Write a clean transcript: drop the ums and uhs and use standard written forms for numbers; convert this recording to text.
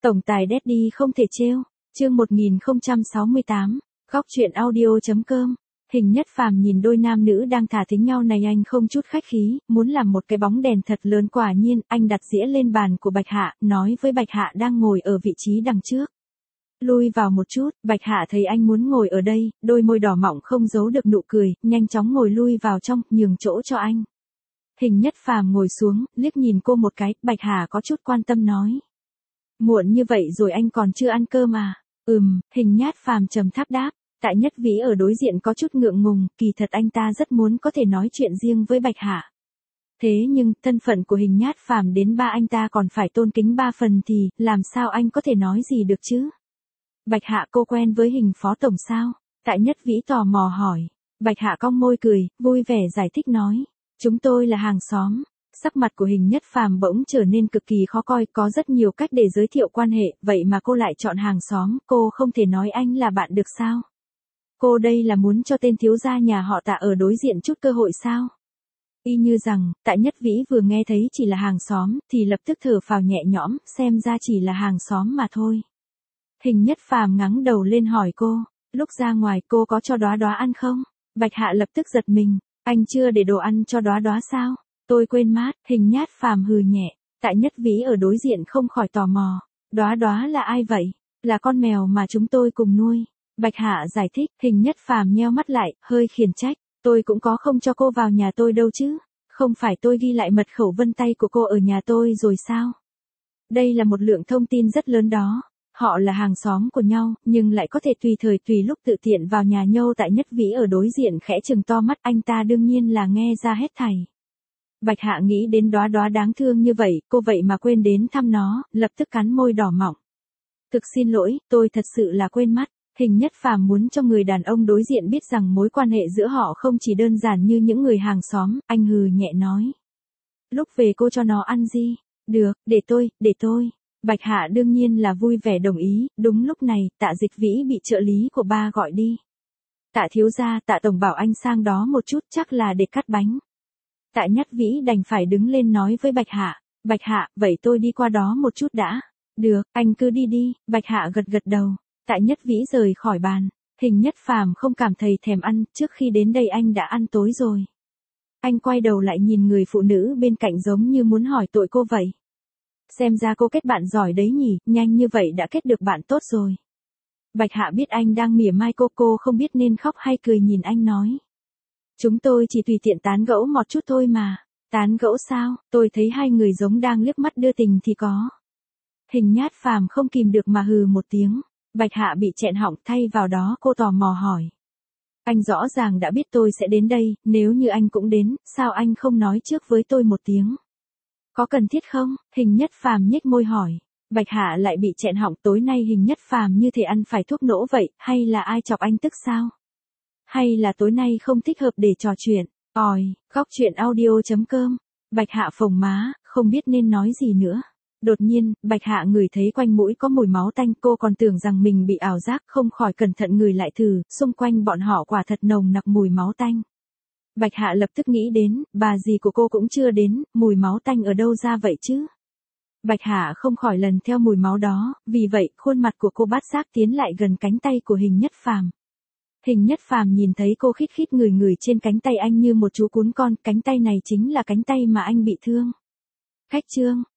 Tổng tài Daddy không thể trêu. Chương 1068, góc truyện audio.com. Hình Nhất Phàm nhìn đôi nam nữ đang thả thính nhau này, anh không chút khách khí, muốn làm một cái bóng đèn thật lớn. Quả nhiên, anh đặt dĩa lên bàn của Bạch Hạ, nói với Bạch Hạ đang ngồi ở vị trí đằng trước. Lui vào một chút. Bạch Hạ thấy anh muốn ngồi ở đây, đôi môi đỏ mọng không giấu được nụ cười, nhanh chóng ngồi lui vào trong, nhường chỗ cho anh. Hình Nhất Phàm ngồi xuống, liếc nhìn cô một cái, Bạch Hạ có chút quan tâm nói. Muộn như vậy rồi anh còn chưa ăn cơm à? Hình Nhất Phàm trầm thấp đáp. Tại Nhất Vĩ ở đối diện có chút ngượng ngùng, kỳ thật anh ta rất muốn có thể nói chuyện riêng với Bạch Hạ. Thế nhưng, thân phận của Hình Nhất Phàm đến ba anh ta còn phải tôn kính 3 phần thì, làm sao anh có thể nói gì được chứ? Bạch Hạ, cô quen với Hình phó tổng sao? Tại Nhất Vĩ tò mò hỏi. Bạch Hạ cong môi cười, vui vẻ giải thích nói. Chúng tôi là hàng xóm. Sắc mặt của Hình Nhất Phàm bỗng trở nên cực kỳ khó coi, có rất nhiều cách để giới thiệu quan hệ, vậy mà cô lại chọn hàng xóm, cô không thể nói anh là bạn được sao? Cô đây là muốn cho tên thiếu gia nhà họ Tạ ở đối diện chút cơ hội sao? Y như rằng, Tạ Nhất Vĩ vừa nghe thấy chỉ là hàng xóm, thì lập tức thở phào nhẹ nhõm, xem ra chỉ là hàng xóm mà thôi. Hình Nhất Phàm ngẩng đầu lên hỏi cô, lúc ra ngoài cô có cho Đóa Đóa ăn không? Bạch Hạ lập tức giật mình, anh chưa để đồ ăn cho Đóa Đóa sao? Tôi quên mất. Hình Nhất Phàm hừ nhẹ. Tạ Nhất Vĩ ở đối diện không khỏi tò mò. Đóa Đóa là ai vậy? Là con mèo mà chúng tôi cùng nuôi. Bạch Hạ giải thích. Hình Nhất Phàm nheo mắt lại, hơi khiển trách. Tôi cũng có không cho cô vào nhà tôi đâu chứ. Không phải tôi ghi lại mật khẩu vân tay của cô ở nhà tôi rồi sao? Đây là một lượng thông tin rất lớn đó. Họ là hàng xóm của nhau, nhưng lại có thể tùy thời tùy lúc tự tiện vào nhà nhau. Tại Nhất Vĩ ở đối diện khẽ trừng to mắt, anh ta đương nhiên là nghe ra hết thảy. Bạch Hạ nghĩ đến Đóa Đóa đáng thương như vậy, cô vậy mà quên đến thăm nó, lập tức cắn môi đỏ mọng. Thực xin lỗi, tôi thật sự là quên mất. Hình Nhất Phàm muốn cho người đàn ông đối diện biết rằng mối quan hệ giữa họ không chỉ đơn giản như những người hàng xóm, anh hừ nhẹ nói. Lúc về cô cho nó ăn gì? Được, để tôi. Bạch Hạ đương nhiên là vui vẻ đồng ý, đúng lúc này, Tạ Dịch Vĩ bị trợ lý của ba gọi đi. Tạ thiếu gia, Tạ tổng bảo anh sang đó một chút, chắc là để cắt bánh. Tạ Nhất Vĩ đành phải đứng lên nói với Bạch Hạ. Bạch Hạ, vậy tôi đi qua đó một chút đã. Được, anh cứ đi. Bạch Hạ gật đầu. Tạ Nhất Vĩ rời khỏi bàn. Hình Nhất Phàm không cảm thấy thèm ăn, trước khi đến đây anh đã ăn tối rồi. Anh quay đầu lại nhìn người phụ nữ bên cạnh giống như muốn hỏi tội cô vậy. Xem ra cô kết bạn giỏi đấy nhỉ, nhanh như vậy đã kết được bạn tốt rồi. Bạch Hạ biết anh đang mỉa mai cô không biết nên khóc hay cười nhìn anh nói. Chúng tôi chỉ tùy tiện tán gẫu một chút thôi mà. Tán gẫu sao? Tôi thấy hai người giống đang liếc mắt đưa tình thì có. Hình Nhất Phàm không kìm được mà hừ một tiếng. Bạch Hạ bị nghẹn họng, thay vào đó cô tò mò hỏi. Anh rõ ràng đã biết tôi sẽ đến đây, nếu như anh cũng đến, sao anh không nói trước với tôi một tiếng? Có cần thiết không? Hình Nhất Phàm nhếch môi hỏi. Bạch Hạ lại bị nghẹn họng, tối nay Hình Nhất Phàm như thể ăn phải thuốc nổ vậy, hay là ai chọc anh tức sao? Hay là tối nay không thích hợp để trò chuyện? Góc truyện audio.com. Bạch Hạ phồng má, không biết nên nói gì nữa. Đột nhiên, Bạch Hạ ngửi thấy quanh mũi có mùi máu tanh, cô còn tưởng rằng mình bị ảo giác, không khỏi cẩn thận ngửi lại thử, xung quanh bọn họ quả thật nồng nặc mùi máu tanh. Bạch Hạ lập tức nghĩ đến, bà dì của cô cũng chưa đến, mùi máu tanh ở đâu ra vậy chứ? Bạch Hạ không khỏi lần theo mùi máu đó, vì vậy, khuôn mặt của cô bát giác tiến lại gần cánh tay của Hình Nhất Phàm. Hình Nhất Phàm nhìn thấy cô khít khít ngửi trên cánh tay anh như một chú cún con, cánh tay này chính là cánh tay mà anh bị thương. Khách trương,